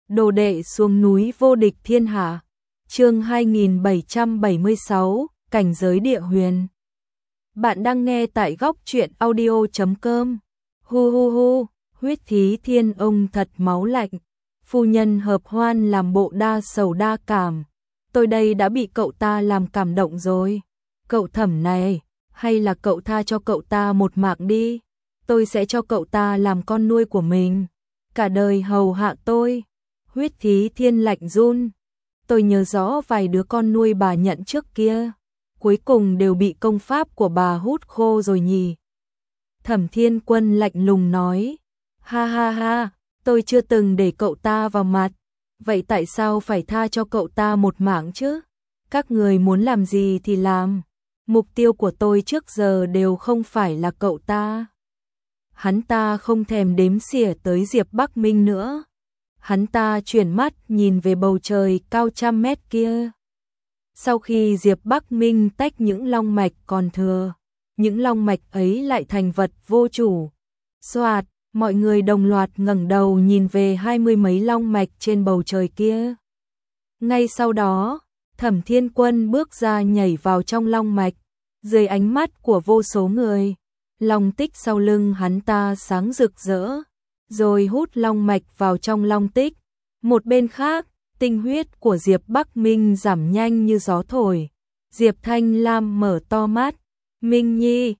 Đồ đệ xuống núi vô địch thiên hạ. Chương 2776, cảnh giới địa huyền. Bạn đang nghe tại góc truyện audio.com. Hu hu hu, Huyết Thí Thiên ông thật máu lạnh. Phu nhân Hợp Hoan làm bộ đa sầu đa cảm. Tôi đây đã bị cậu ta làm cảm động rồi. Cậu Thẩm này, hay là cậu tha cho cậu ta một mạng đi. Tôi sẽ cho cậu ta làm con nuôi của mình. Cả đời hầu hạ tôi. Huyết Thí Thiên lạnh run. Tôi nhớ rõ vài đứa con nuôi bà nhận trước kia. Cuối cùng đều bị công pháp của bà hút khô rồi nhỉ. Thẩm Thiên Quân lạnh lùng nói. Ha ha ha, tôi chưa từng để cậu ta vào mặt. Vậy tại sao phải tha cho cậu ta một mạng chứ? Các người muốn làm gì thì làm. Mục tiêu của tôi trước giờ đều không phải là cậu ta. Hắn ta không thèm đếm xỉa tới Diệp Bắc Minh nữa. Hắn ta chuyển mắt nhìn về bầu trời cao trăm mét kia. Sau khi Diệp Bắc Minh tách những long mạch còn thừa, những long mạch ấy lại thành vật vô chủ. Soạt, mọi người đồng loạt ngẩng đầu nhìn về 20 mấy long mạch trên bầu trời kia. Ngay sau đó, Thẩm Thiên Quân bước ra nhảy vào trong long mạch, dưới ánh mắt của vô số người. Long tích sau lưng hắn ta sáng rực rỡ, rồi hút long mạch vào trong long tích. Một bên khác, tinh huyết của Diệp Bắc Minh giảm nhanh như gió thổi. Diệp Thanh Lam mở to mắt. Minh Nhi,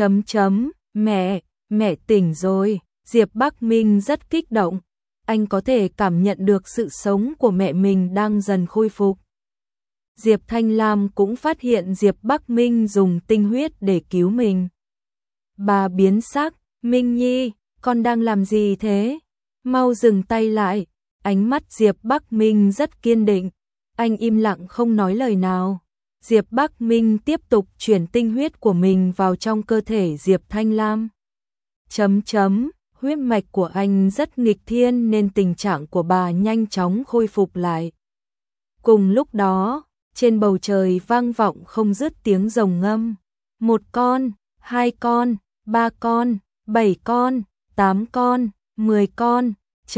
mẹ tỉnh rồi. Diệp Bắc Minh rất kích động. Anh có thể cảm nhận được sự sống của mẹ mình đang dần khôi phục. Diệp Thanh Lam cũng phát hiện Diệp Bắc Minh dùng tinh huyết để cứu mình. Bà biến sắc. Minh Nhi, con đang làm gì thế? Mau dừng tay lại. Ánh mắt Diệp Bắc Minh rất kiên định. Anh im lặng không nói lời nào. Diệp Bắc Minh tiếp tục chuyển tinh huyết của mình vào trong cơ thể Diệp Thanh Lam. Huyết mạch của anh rất nghịch thiên nên tình trạng của bà nhanh chóng khôi phục lại. Cùng lúc đó, trên bầu trời vang vọng không dứt tiếng rồng ngâm. 1 con, 2 con, 3 con, 7 con, 8 con, 10 con,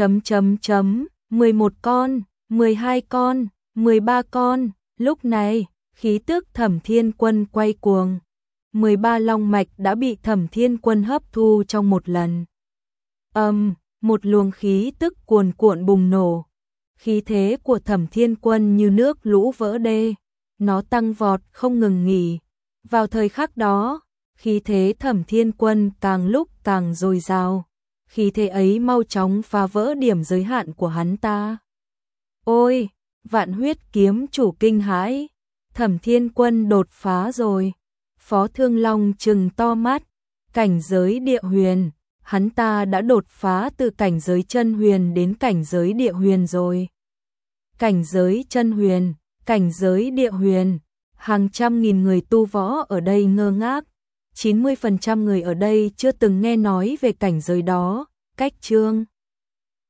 11 con, 12 con, 13 con. Lúc này, khí tức Thẩm Thiên Quân quay cuồng. 13 long mạch đã bị Thẩm Thiên Quân hấp thu trong một lần. Một luồng khí tức cuồn cuộn bùng nổ. Khí thế của Thẩm Thiên Quân như nước lũ vỡ đê. Nó tăng vọt không ngừng nghỉ. Vào thời khắc đó, khí thế Thẩm Thiên Quân càng lúc càng dồi dào. Khí thế ấy mau chóng phá vỡ điểm giới hạn của hắn ta. Ôi, Vạn Huyết Kiếm chủ kinh hãi. Thẩm Thiên Quân đột phá rồi. Phó Thương Long trừng to mắt. Cảnh giới địa huyền, hắn ta đã đột phá từ cảnh giới chân huyền đến cảnh giới địa huyền rồi. Cảnh giới chân huyền, cảnh giới địa huyền, hàng trăm nghìn người tu võ ở đây ngơ ngác. 90% người ở đây chưa từng nghe nói về cảnh giới đó. Cách chương